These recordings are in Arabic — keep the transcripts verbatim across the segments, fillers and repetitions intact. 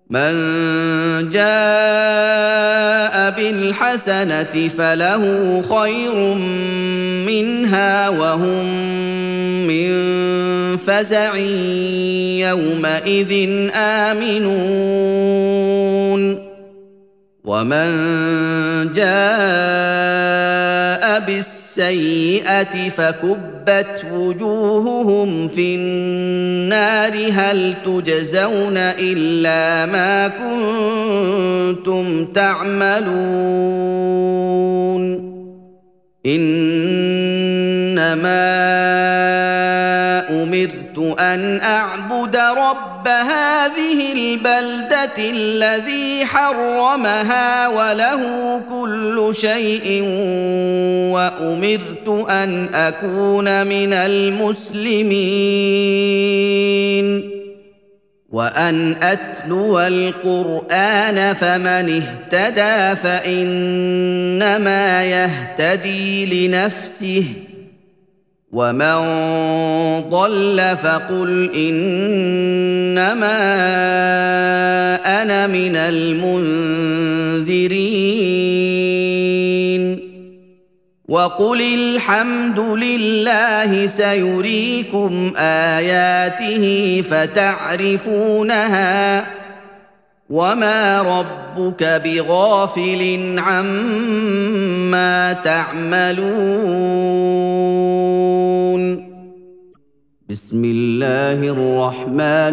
من جاء بالحسنة فله خير منها وهم من فزع يومئذ آمنون ومن جاء بالسيئة فكبت وجوههم في النار هل تجزون إلا ما كنتم تعملون إنما أمرت أن أعبد رب هذه البلدة الذي حرمها وله كل شيء وأمرت أن أكون من المسلمين وأن أتلو القرآن فمن اهتدى فإنما يهتدي لنفسه ومن ضل فقل إنما أنا من المنذرين وقل الحمد لله سيريكم آياته فتعرفونها وما ربك بغافل عما تعملون بسم الله الرحمن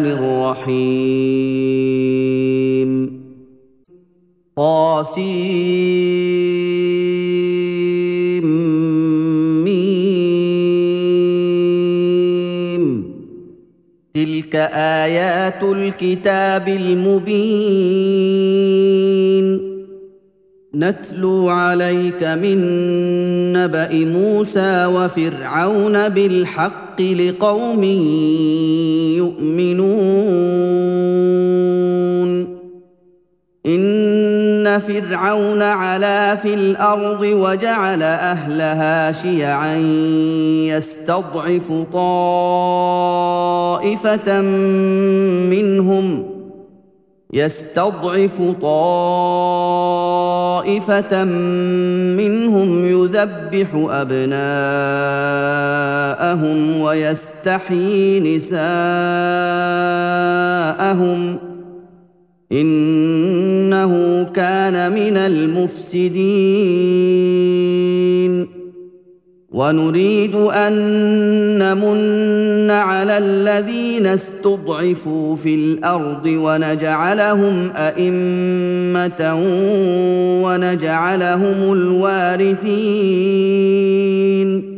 الرحيم طاسيم ميم تلك آيات الكتاب المبين نتلو عليك من نبأ موسى وفرعون بالحق لقوم يؤمنون إن فرعون علا في الأرض وجعل أهلها شيعا يستضعف طائفة منهم يستضعف طائفة منهم يذبح أبناءهم ويستحيي نساءهم إنه كان من المفسدين ونريد أن نمن على الذين استضعفوا في الأرض ونجعلهم أئمة ونجعلهم الوارثين